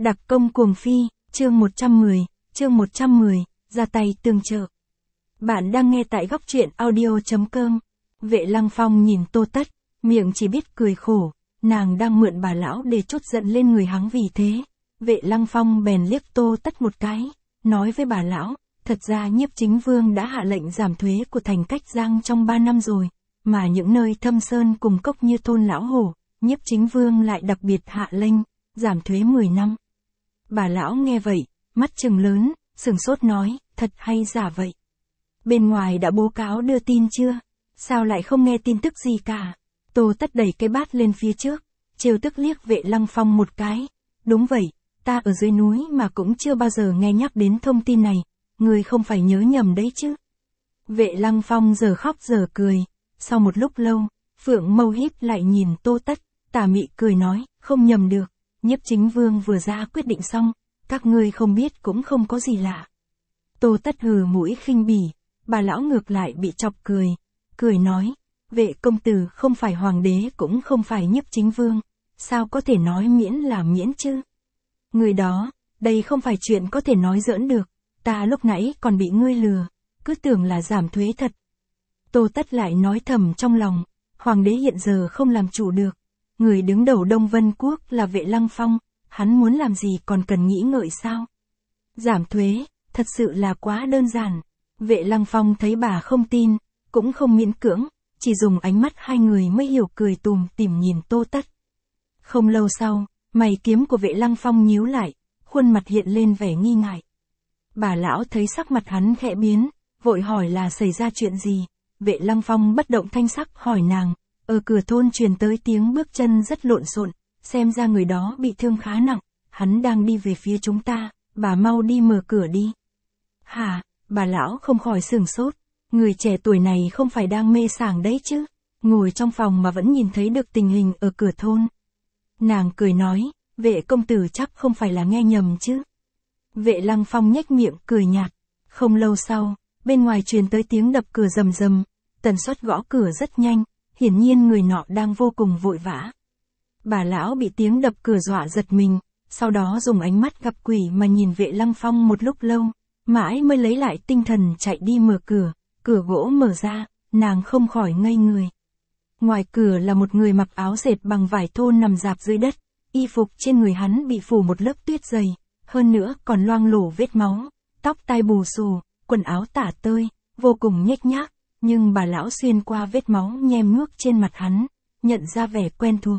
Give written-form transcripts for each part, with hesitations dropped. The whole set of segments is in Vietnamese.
Đặc công cuồng phi, chương 110, ra tay tương trợ. Bạn đang nghe tại góc truyện audio.com. Vệ Lăng Phong nhìn Tô Tất, miệng chỉ biết cười khổ, nàng đang mượn bà lão để trút giận lên người hắn vì thế. Vệ Lăng Phong bèn liếc Tô Tất một cái, nói với bà lão, thật ra Nhiếp Chính Vương đã hạ lệnh giảm thuế của thành Cách Giang trong 3 năm rồi, mà những nơi thâm sơn cùng cốc như thôn Lão Hổ, Nhiếp Chính Vương lại đặc biệt hạ lệnh, giảm thuế 10 năm. Bà lão nghe vậy, mắt trừng lớn, sửng sốt nói, thật hay giả vậy? Bên ngoài đã báo cáo đưa tin chưa? Sao lại không nghe tin tức gì cả? Tô Tất đẩy cái bát lên phía trước, trêu tức liếc Vệ Lăng Phong một cái. Đúng vậy, ta ở dưới núi mà cũng chưa bao giờ nghe nhắc đến thông tin này, người không phải nhớ nhầm đấy chứ? Vệ Lăng Phong giờ khóc giờ cười, sau một lúc lâu, Phượng Mâu híp lại nhìn Tô Tất, tà mị cười nói, không nhầm được, Nhiếp Chính Vương vừa ra quyết định xong, các ngươi không biết cũng không có gì lạ. Tô Tất hừ mũi khinh bỉ, bà lão ngược lại bị chọc cười nói, Vệ công tử không phải hoàng đế cũng không phải Nhiếp Chính Vương, sao có thể nói miễn là miễn chứ? Người đó, đây không phải chuyện có thể nói giỡn được, ta lúc nãy còn bị ngươi lừa, cứ tưởng là giảm thuế thật. Tô Tất lại nói thầm trong lòng, hoàng đế hiện giờ không làm chủ được, người đứng đầu Đông Vân Quốc là Vệ Lăng Phong, hắn muốn làm gì còn cần nghĩ ngợi sao? Giảm thuế, thật sự là quá đơn giản. Vệ Lăng Phong thấy bà không tin, cũng không miễn cưỡng, chỉ dùng ánh mắt hai người mới hiểu cười tùm tìm nhìn Tô Tất. Không lâu sau, mày kiếm của Vệ Lăng Phong nhíu lại, khuôn mặt hiện lên vẻ nghi ngại. Bà lão thấy sắc mặt hắn khẽ biến, vội hỏi là xảy ra chuyện gì. Vệ Lăng Phong bất động thanh sắc hỏi nàng, ở cửa thôn truyền tới tiếng bước chân rất lộn xộn, xem ra người đó bị thương khá nặng, hắn đang đi về phía chúng ta, bà mau đi mở cửa đi. Hả, bà lão không khỏi sửng sốt, người trẻ tuổi này không phải đang mê sảng đấy chứ, ngồi trong phòng mà vẫn nhìn thấy được tình hình ở cửa thôn. Nàng cười nói, Vệ công tử chắc không phải là nghe nhầm chứ. Vệ Lăng Phong nhếch miệng cười nhạt, không lâu sau, bên ngoài truyền tới tiếng đập cửa rầm rầm, tần suất gõ cửa rất nhanh, hiển nhiên người nọ đang vô cùng vội vã. Bà lão bị tiếng đập cửa dọa giật mình, sau đó dùng ánh mắt gặp quỷ mà nhìn Vệ Lăng Phong một lúc lâu, mãi mới lấy lại tinh thần chạy đi mở cửa, cửa gỗ mở ra, nàng không khỏi ngây người. Ngoài cửa là một người mặc áo dệt bằng vải thô nằm rạp dưới đất, y phục trên người hắn bị phủ một lớp tuyết dày, hơn nữa còn loang lổ vết máu, tóc tai bù xù, quần áo tả tơi, vô cùng nhếch nhác, nhưng bà lão xuyên qua vết máu nhem nhuốc trên mặt hắn, nhận ra vẻ quen thuộc.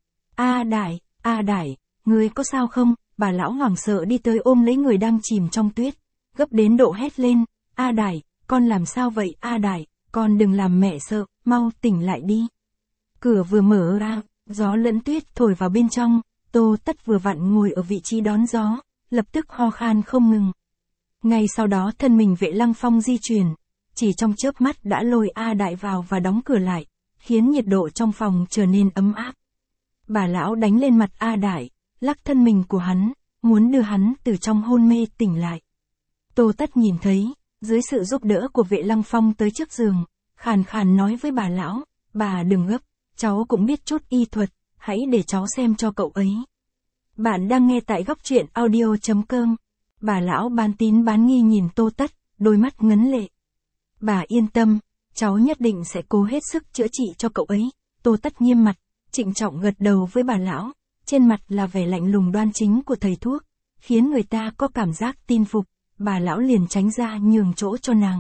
A Đại, ngươi có sao không? Bà lão hoảng sợ đi tới ôm lấy người đang chìm trong tuyết, gấp đến độ hét lên, A Đại, con làm sao vậy? A Đại, con đừng làm mẹ sợ, mau tỉnh lại đi. Cửa vừa mở ra, gió lẫn tuyết thổi vào bên trong, Tô Tất vừa vặn ngồi ở vị trí đón gió, lập tức ho khan không ngừng. Ngay sau đó thân mình Vệ Lăng Phong di chuyển, chỉ trong chớp mắt đã lôi A Đại vào và đóng cửa lại, khiến nhiệt độ trong phòng trở nên ấm áp. Bà lão đánh lên mặt A Đại, lắc thân mình của hắn, muốn đưa hắn từ trong hôn mê tỉnh lại. Tô Tất nhìn thấy, dưới sự giúp đỡ của Vệ Lăng Phong tới trước giường, khàn khàn nói với bà lão, bà đừng gấp, cháu cũng biết chút y thuật, hãy để cháu xem cho cậu ấy. Bạn đang nghe tại góc truyện audio.com. Bà lão bán tín bán nghi nhìn Tô Tất, đôi mắt ngấn lệ. Bà yên tâm, cháu nhất định sẽ cố hết sức chữa trị cho cậu ấy. Tô Tất nghiêm mặt, trịnh trọng gật đầu với bà lão, trên mặt là vẻ lạnh lùng đoan chính của thầy thuốc, khiến người ta có cảm giác tin phục. Bà lão liền tránh ra nhường chỗ cho nàng.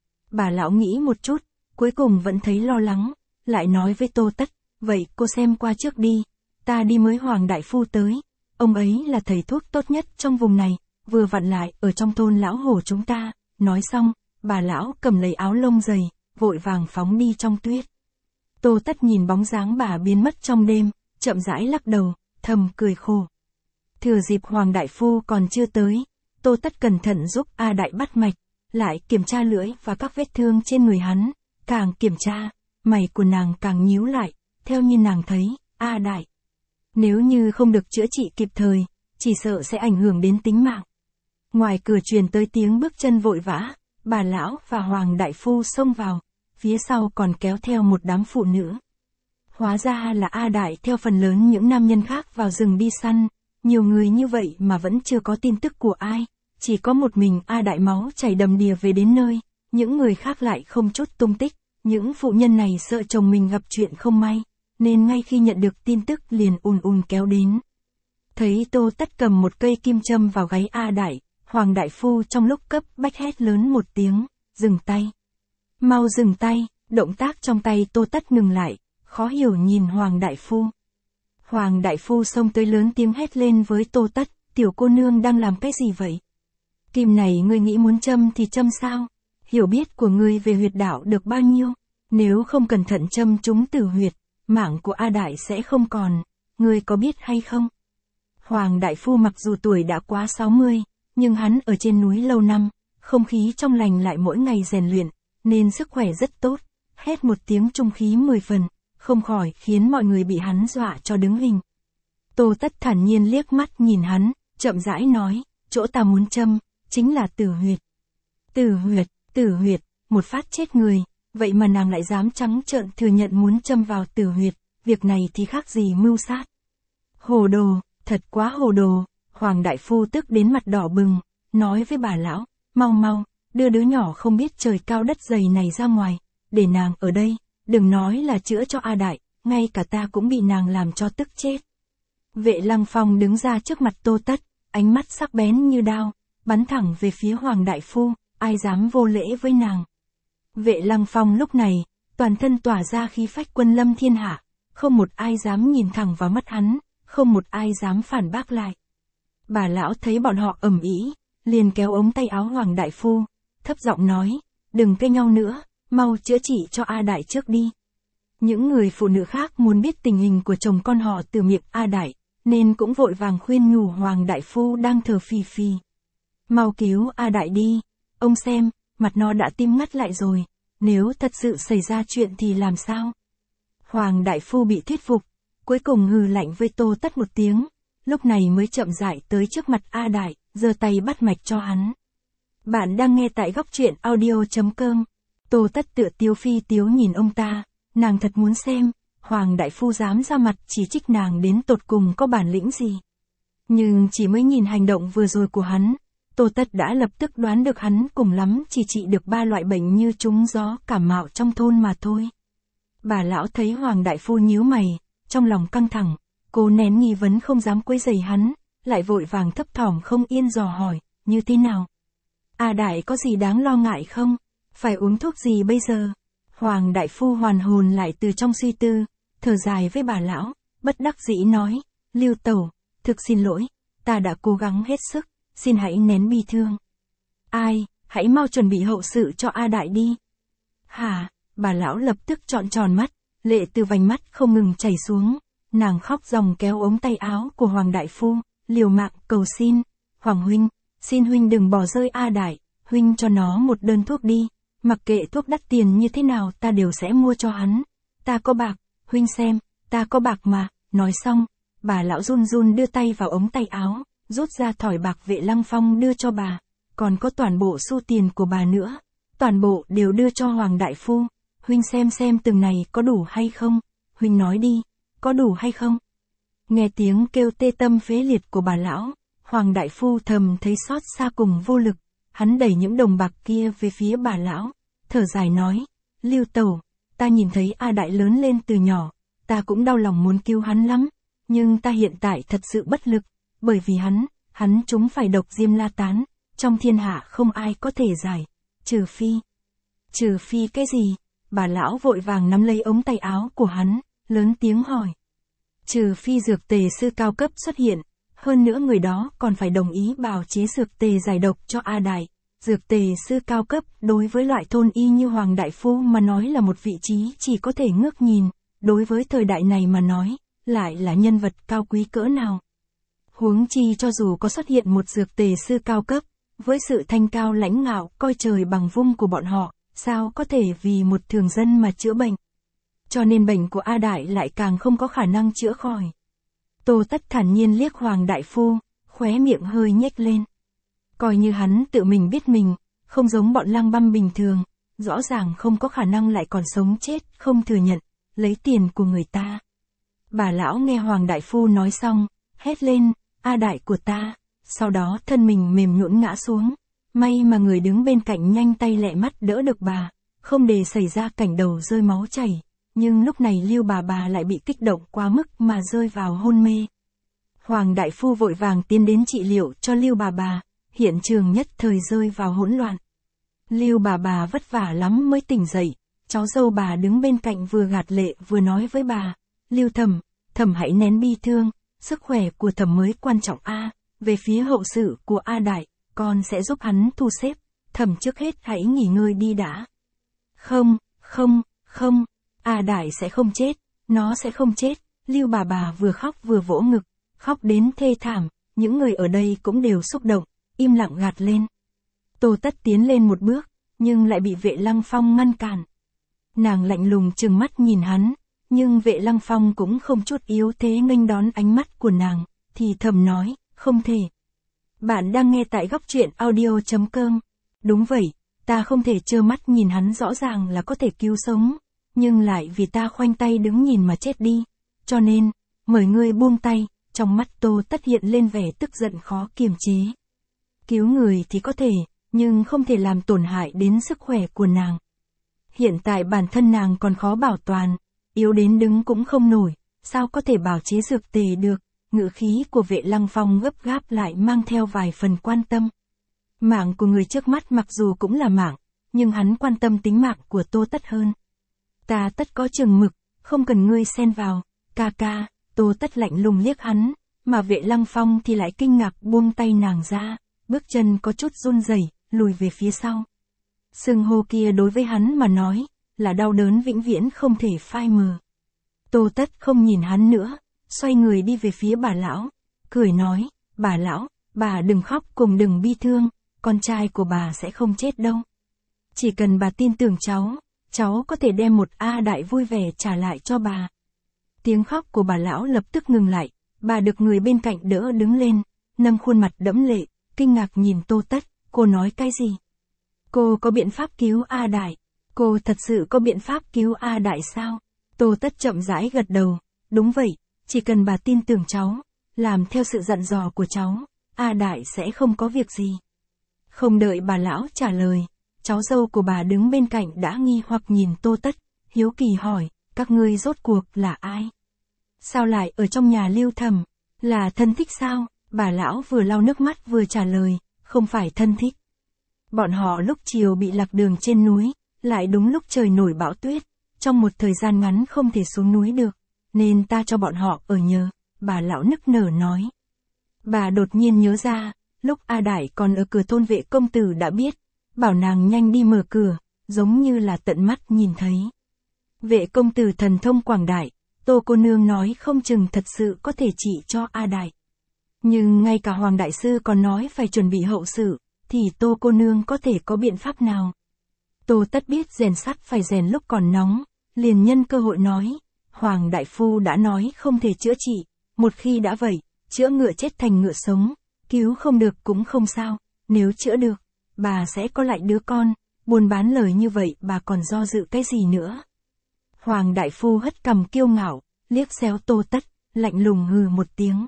Bà lão nghĩ một chút, cuối cùng vẫn thấy lo lắng, lại nói với Tô Tất, vậy cô xem qua trước đi, ta đi mới Hoàng đại phu tới, ông ấy là thầy thuốc tốt nhất trong vùng này, vừa vặn lại ở trong thôn Lão Hổ chúng ta. Nói xong, bà lão cầm lấy áo lông dày, vội vàng phóng đi trong tuyết. Tô Tất nhìn bóng dáng bà biến mất trong đêm, chậm rãi lắc đầu, thầm cười khổ. Thừa dịp Hoàng đại phu còn chưa tới, Tô Tất cẩn thận giúp A Đại bắt mạch, lại kiểm tra lưỡi và các vết thương trên người hắn, càng kiểm tra, mày của nàng càng nhíu lại, theo như nàng thấy, A Đại, nếu như không được chữa trị kịp thời, chỉ sợ sẽ ảnh hưởng đến tính mạng. Ngoài cửa truyền tới tiếng bước chân vội vã, bà lão và Hoàng đại phu xông vào, phía sau còn kéo theo một đám phụ nữ. Hóa ra là A Đại theo phần lớn những nam nhân khác vào rừng đi săn, nhiều người như vậy mà vẫn chưa có tin tức của ai, chỉ có một mình A Đại máu chảy đầm đìa về đến nơi, những người khác lại không chút tung tích, những phụ nhân này sợ chồng mình gặp chuyện không may, nên ngay khi nhận được tin tức liền ùn kéo đến. Thấy Tô Tất cầm một cây kim châm vào gáy A Đại, Hoàng đại phu trong lúc cấp bách hét lớn một tiếng, dừng tay. Mau dừng tay, động tác trong tay Tô Tất ngừng lại, khó hiểu nhìn Hoàng đại phu. Hoàng đại phu xông tới lớn tiếng hét lên với Tô Tất, tiểu cô nương đang làm cái gì vậy? Kim này ngươi nghĩ muốn châm thì châm sao? Hiểu biết của ngươi về huyệt đạo được bao nhiêu? Nếu không cẩn thận châm trúng tử huyệt, mạng của A Đại sẽ không còn, ngươi có biết hay không? Hoàng đại phu mặc dù tuổi đã quá 60, nhưng hắn ở trên núi lâu năm, không khí trong lành lại mỗi ngày rèn luyện, nên sức khỏe rất tốt, hét một tiếng trung khí 10 phần, không khỏi khiến mọi người bị hắn dọa cho đứng hình. Tô Tất thản nhiên liếc mắt nhìn hắn, chậm rãi nói, chỗ ta muốn châm, chính là tử huyệt. Tử huyệt, một phát chết người, vậy mà nàng lại dám trắng trợn thừa nhận muốn châm vào tử huyệt, việc này thì khác gì mưu sát. Hồ đồ, thật quá hồ đồ, Hoàng đại phu tức đến mặt đỏ bừng, nói với bà lão, mau, đưa đứa nhỏ không biết trời cao đất dày này ra ngoài, để nàng ở đây, đừng nói là chữa cho A Đại, ngay cả ta cũng bị nàng làm cho tức chết. Vệ Lăng Phong đứng ra trước mặt Tô Tất, ánh mắt sắc bén như đao, bắn thẳng về phía Hoàng đại phu, ai dám vô lễ với nàng. Vệ Lăng Phong lúc này, toàn thân tỏa ra khí phách quân lâm thiên hạ, không một ai dám nhìn thẳng vào mắt hắn, không một ai dám phản bác lại. Bà lão thấy bọn họ ầm ĩ, liền kéo ống tay áo Hoàng đại phu, thấp giọng nói, đừng cãi nhau nữa, mau chữa trị cho A Đại trước đi. Những người phụ nữ khác muốn biết tình hình của chồng con họ từ miệng A Đại, nên cũng vội vàng khuyên nhủ Hoàng đại phu đang thở phì phì. Mau cứu A Đại đi, ông xem, mặt nó đã tím ngắt lại rồi, nếu thật sự xảy ra chuyện thì làm sao? Hoàng đại phu bị thuyết phục, cuối cùng hừ lạnh với Tô Tất một tiếng, lúc này mới chậm rãi tới trước mặt A Đại, giơ tay bắt mạch cho hắn. Bạn đang nghe tại góc truyện audio.com. Tô Tất tựa tiếu phi tiếu nhìn ông ta, nàng thật muốn xem, Hoàng đại phu dám ra mặt chỉ trích nàng đến tột cùng có bản lĩnh gì. Nhưng chỉ mới nhìn hành động vừa rồi của hắn, Tô Tất đã lập tức đoán được hắn cùng lắm chỉ trị được 3 loại bệnh như trúng gió cảm mạo trong thôn mà thôi. Bà lão thấy Hoàng đại phu nhíu mày, trong lòng căng thẳng, cô nén nghi vấn không dám quấy rầy hắn, lại vội vàng thấp thỏm không yên dò hỏi, như thế nào? A Đại có gì đáng lo ngại không? Phải uống thuốc gì bây giờ? Hoàng đại phu hoàn hồn lại từ trong suy tư, thở dài với bà lão, bất đắc dĩ nói, Lưu tẩu, thực xin lỗi, ta đã cố gắng hết sức, xin hãy nén bi thương. Ai, hãy mau chuẩn bị hậu sự cho A Đại đi. Hả, bà lão lập tức trọn tròn mắt, lệ từ vành mắt không ngừng chảy xuống, nàng khóc ròng kéo ống tay áo của Hoàng đại phu, liều mạng cầu xin, Hoàng huynh, xin huynh đừng bỏ rơi A Đại, huynh cho nó một đơn thuốc đi, mặc kệ thuốc đắt tiền như thế nào ta đều sẽ mua cho hắn, ta có bạc, huynh xem, ta có bạc mà, nói xong, bà lão run run đưa tay vào ống tay áo, rút ra thỏi bạc Vệ Lăng Phong đưa cho bà, còn có toàn bộ xu tiền của bà nữa, toàn bộ đều đưa cho Hoàng đại phu, huynh xem từng này có đủ hay không, huynh nói đi, có đủ hay không? Nghe tiếng kêu tê tâm phế liệt của bà lão, Hoàng đại phu thầm thấy xót xa cùng vô lực, hắn đẩy những đồng bạc kia về phía bà lão, thở dài nói, Lưu tẩu, ta nhìn thấy A Đại lớn lên từ nhỏ, ta cũng đau lòng muốn cứu hắn lắm, nhưng ta hiện tại thật sự bất lực, bởi vì hắn chúng phải độc diêm la tán, trong thiên hạ không ai có thể giải, trừ phi cái gì? Bà lão vội vàng nắm lấy ống tay áo của hắn, lớn tiếng hỏi. Trừ phi dược tề sư cao cấp xuất hiện, hơn nữa người đó còn phải đồng ý bào chế dược tề giải độc cho A Đại. Dược tề sư cao cấp đối với loại thôn y như Hoàng đại phu mà nói là một vị trí chỉ có thể ngước nhìn, đối với thời đại này mà nói, lại là nhân vật cao quý cỡ nào. Huống chi cho dù có xuất hiện một dược tề sư cao cấp, với sự thanh cao lãnh ngạo coi trời bằng vung của bọn họ, sao có thể vì một thường dân mà chữa bệnh. Cho nên bệnh của A Đại lại càng không có khả năng chữa khỏi. Tô Tất thản nhiên liếc Hoàng đại phu, khóe miệng hơi nhếch lên. Coi như hắn tự mình biết mình, không giống bọn lang băm bình thường, rõ ràng không có khả năng lại còn sống chết, không thừa nhận, lấy tiền của người ta. Bà lão nghe Hoàng đại phu nói xong, hét lên, A Đại của ta. Sau đó thân mình mềm nhũn ngã xuống. May mà người đứng bên cạnh nhanh tay lẹ mắt đỡ được bà, không để xảy ra cảnh đầu rơi máu chảy. Nhưng lúc này Lưu bà lại bị kích động quá mức mà rơi vào hôn mê. Hoàng đại phu vội vàng tiến đến trị liệu cho Lưu bà, hiện trường nhất thời rơi vào hỗn loạn. Lưu bà vất vả lắm mới tỉnh dậy, cháu dâu bà đứng bên cạnh vừa gạt lệ vừa nói với bà, Lưu thẩm, thẩm hãy nén bi thương, sức khỏe của thẩm mới quan trọng a. Về phía hậu sự của A Đại, con sẽ giúp hắn thu xếp, thẩm trước hết hãy nghỉ ngơi đi đã. Không, A Đại sẽ không chết, nó sẽ không chết. Lưu bà vừa khóc vừa vỗ ngực, khóc đến thê thảm, những người ở đây cũng đều xúc động, im lặng gạt lên. Tô Tất tiến lên một bước, nhưng lại bị Vệ Lăng Phong ngăn cản. Nàng lạnh lùng trừng mắt nhìn hắn, nhưng Vệ Lăng Phong cũng không chút yếu thế nghênh đón ánh mắt của nàng, thì thầm nói, không thể. Bạn đang nghe tại góc truyện audio.com. Đúng vậy, ta không thể trơ mắt nhìn hắn rõ ràng là có thể cứu sống, nhưng lại vì ta khoanh tay đứng nhìn mà chết đi. Cho nên, mời ngươi buông tay. Trong mắt Tô Tất hiện lên vẻ tức giận khó kiềm chế. Cứu người thì có thể, nhưng không thể làm tổn hại đến sức khỏe của nàng. Hiện tại bản thân nàng còn khó bảo toàn, yếu đến đứng cũng không nổi, sao có thể bào chế dược tề được. Ngữ khí của Vệ Lăng Phong gấp gáp lại mang theo vài phần quan tâm. Mạng của người trước mắt mặc dù cũng là mạng, nhưng hắn quan tâm tính mạng của Tô Tất hơn. Ta tất có chừng mực, không cần ngươi xen vào, ca ca. Tô Tất lạnh lùng liếc hắn, mà Vệ Lăng Phong thì lại kinh ngạc buông tay nàng ra, bước chân có chút run rẩy, lùi về phía sau. Xưng hô kia đối với hắn mà nói, là đau đớn vĩnh viễn không thể phai mờ. Tô Tất không nhìn hắn nữa, xoay người đi về phía bà lão, cười nói, bà lão, bà đừng khóc cùng đừng bi thương, con trai của bà sẽ không chết đâu. Chỉ cần bà tin tưởng cháu có thể đem một A Đại vui vẻ trả lại cho bà. Tiếng khóc của bà lão lập tức ngừng lại, bà được người bên cạnh đỡ đứng lên, nâng khuôn mặt đẫm lệ, kinh ngạc nhìn Tô Tất, cô nói cái gì? Cô có biện pháp cứu A Đại? Cô thật sự có biện pháp cứu A Đại sao? Tô Tất chậm rãi gật đầu, đúng vậy, chỉ cần bà tin tưởng cháu, làm theo sự dặn dò của cháu, A Đại sẽ không có việc gì. Không đợi bà lão trả lời, cháu dâu của bà đứng bên cạnh đã nghi hoặc nhìn Tô Tất, hiếu kỳ hỏi, các ngươi rốt cuộc là ai? Sao lại ở trong nhà Lưu thẩm? Là thân thích sao? Bà lão vừa lau nước mắt vừa trả lời, không phải thân thích. Bọn họ lúc chiều bị lạc đường trên núi, lại đúng lúc trời nổi bão tuyết, trong một thời gian ngắn không thể xuống núi được, nên ta cho bọn họ ở nhờ, bà lão nức nở nói. Bà đột nhiên nhớ ra, lúc A Đại còn ở cửa thôn Vệ công tử đã biết, bảo nàng nhanh đi mở cửa, giống như là tận mắt nhìn thấy. Vệ công tử thần thông quảng đại, Tô cô nương nói không chừng thật sự có thể trị cho A Đại. Nhưng ngay cả Hoàng đại sư còn nói phải chuẩn bị hậu sự, thì Tô cô nương có thể có biện pháp nào? Tô Tất biết rèn sắt phải rèn lúc còn nóng, liền nhân cơ hội nói, Hoàng đại phu đã nói không thể chữa trị, một khi đã vậy, chữa ngựa chết thành ngựa sống, cứu không được cũng không sao, nếu chữa được, bà sẽ có lại đứa con, buôn bán lời như vậy bà còn do dự cái gì nữa? Hoàng đại phu hất cằm kiêu ngạo, liếc xéo Tô Tất, lạnh lùng hừ một tiếng.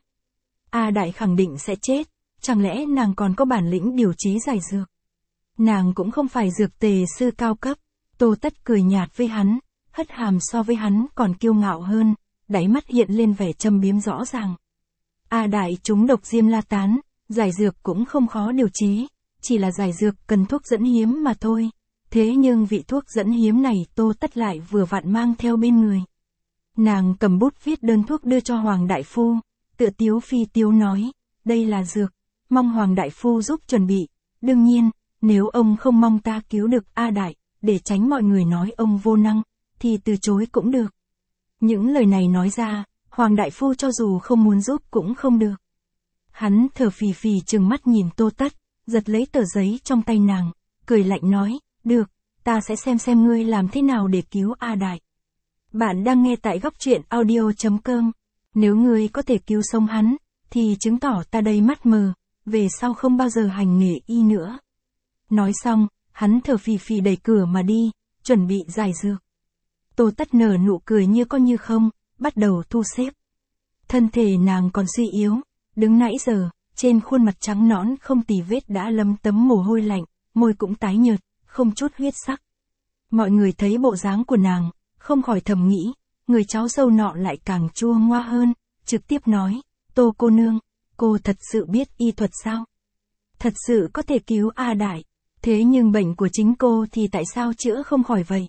A Đại khẳng định sẽ chết, chẳng lẽ nàng còn có bản lĩnh điều trí giải dược? Nàng cũng không phải dược tề sư cao cấp. Tô Tất cười nhạt với hắn, hất hàm so với hắn còn kiêu ngạo hơn, đáy mắt hiện lên vẻ châm biếm rõ ràng. A Đại trúng độc diêm la tán, giải dược cũng không khó điều chế, chỉ là giải dược cần thuốc dẫn hiếm mà thôi. Thế nhưng vị thuốc dẫn hiếm này Tô Tất lại vừa vặn mang theo bên người. Nàng cầm bút viết đơn thuốc đưa cho Hoàng đại phu, tựa tiếu phi tiếu nói, đây là dược, mong Hoàng đại phu giúp chuẩn bị. Đương nhiên, nếu ông không mong ta cứu được A Đại, để tránh mọi người nói ông vô năng, thì từ chối cũng được. Những lời này nói ra, Hoàng đại phu cho dù không muốn giúp cũng không được. Hắn thở phì phì trừng mắt nhìn Tô Tất, giật lấy tờ giấy trong tay nàng, cười lạnh nói, được, ta sẽ xem ngươi làm thế nào để cứu A Đại. Bạn đang nghe tại góc truyện audio.com. Nếu ngươi có thể cứu sống hắn, thì chứng tỏ ta đây mắt mờ, về sau không bao giờ hành nghề y nữa. Nói xong, hắn thở phì phì đẩy cửa mà đi, chuẩn bị giải dược. Tô Tất nở nụ cười như có như không, bắt đầu thu xếp. Thân thể nàng còn suy yếu, đứng nãy giờ, trên khuôn mặt trắng nõn không tì vết đã lấm tấm mồ hôi lạnh, môi cũng tái nhợt, không chút huyết sắc. Mọi người thấy bộ dáng của nàng, không khỏi thầm nghĩ, người cháu dâu nọ lại càng chua ngoa hơn, trực tiếp nói, Tô cô nương, cô thật sự biết y thuật sao? Thật sự có thể cứu A Đại, thế nhưng bệnh của chính cô thì tại sao chữa không khỏi vậy?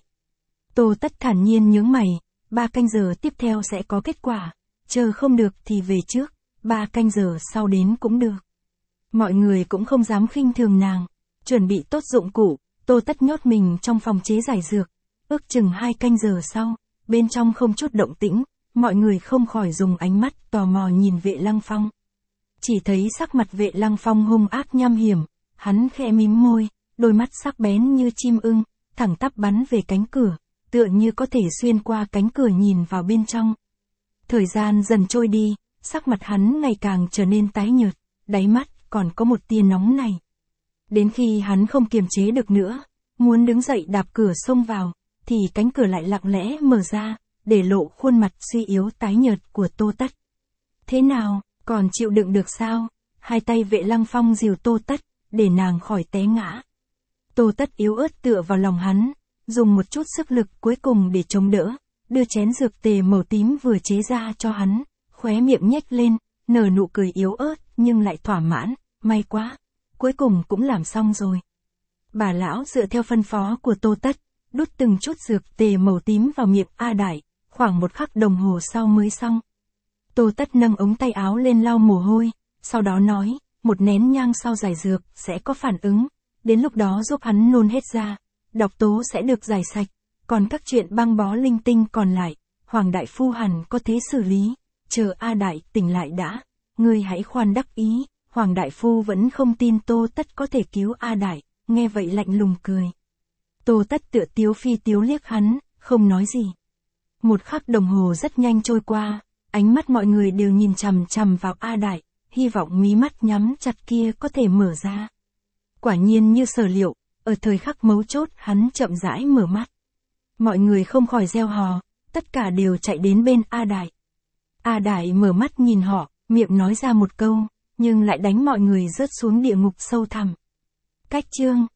Tô Tất thản nhiên nhướng mày, 3 canh giờ tiếp theo sẽ có kết quả, chờ không được thì về trước, 3 canh giờ sau đến cũng được. Mọi người cũng không dám khinh thường nàng, chuẩn bị tốt dụng cụ, Tô Tất nhốt mình trong phòng chế giải dược, ước chừng 2 canh giờ sau, bên trong không chút động tĩnh, mọi người không khỏi dùng ánh mắt tò mò nhìn Vệ Lăng Phong. Chỉ thấy sắc mặt Vệ Lăng Phong hung ác nham hiểm, hắn khẽ mím môi, đôi mắt sắc bén như chim ưng, thẳng tắp bắn về cánh cửa, tựa như có thể xuyên qua cánh cửa nhìn vào bên trong. Thời gian dần trôi đi, sắc mặt hắn ngày càng trở nên tái nhợt, đáy mắt còn có một tia nóng này. Đến khi hắn không kiềm chế được nữa, muốn đứng dậy đạp cửa xông vào, thì cánh cửa lại lặng lẽ mở ra, để lộ khuôn mặt suy yếu tái nhợt của Tô Tất. Thế nào, còn chịu đựng được sao? Hai tay Vệ Lăng Phong dìu Tô Tất, để nàng khỏi té ngã. Tô Tất yếu ớt tựa vào lòng hắn, dùng một chút sức lực cuối cùng để chống đỡ, đưa chén dược tề màu tím vừa chế ra cho hắn, khóe miệng nhếch lên, nở nụ cười yếu ớt nhưng lại thỏa mãn, may quá, cuối cùng cũng làm xong rồi. Bà lão dựa theo phân phó của Tô Tất, đút từng chút dược tề màu tím vào miệng A Đại, khoảng 1 khắc đồng hồ sau mới xong. Tô Tất nâng ống tay áo lên lau mồ hôi, sau đó nói, 1 nén nhang sau giải dược sẽ có phản ứng, đến lúc đó giúp hắn nôn hết ra, độc tố sẽ được giải sạch, còn các chuyện băng bó linh tinh còn lại, Hoàng đại phu hẳn có thế xử lý, chờ A Đại tỉnh lại đã, ngươi hãy khoan đắc ý. Hoàng đại phu vẫn không tin Tô Tất có thể cứu A Đại, nghe vậy lạnh lùng cười. Tô Tất tựa tiếu phi tiếu liếc hắn, không nói gì. 1 khắc đồng hồ rất nhanh trôi qua, ánh mắt mọi người đều nhìn chằm chằm vào A Đại, hy vọng mí mắt nhắm chặt kia có thể mở ra. Quả nhiên như sở liệu, ở thời khắc mấu chốt hắn chậm rãi mở mắt. Mọi người không khỏi reo hò, tất cả đều chạy đến bên A Đại. A Đại mở mắt nhìn họ, miệng nói ra một câu, nhưng lại đánh mọi người rớt xuống địa ngục sâu thẳm. Cách chương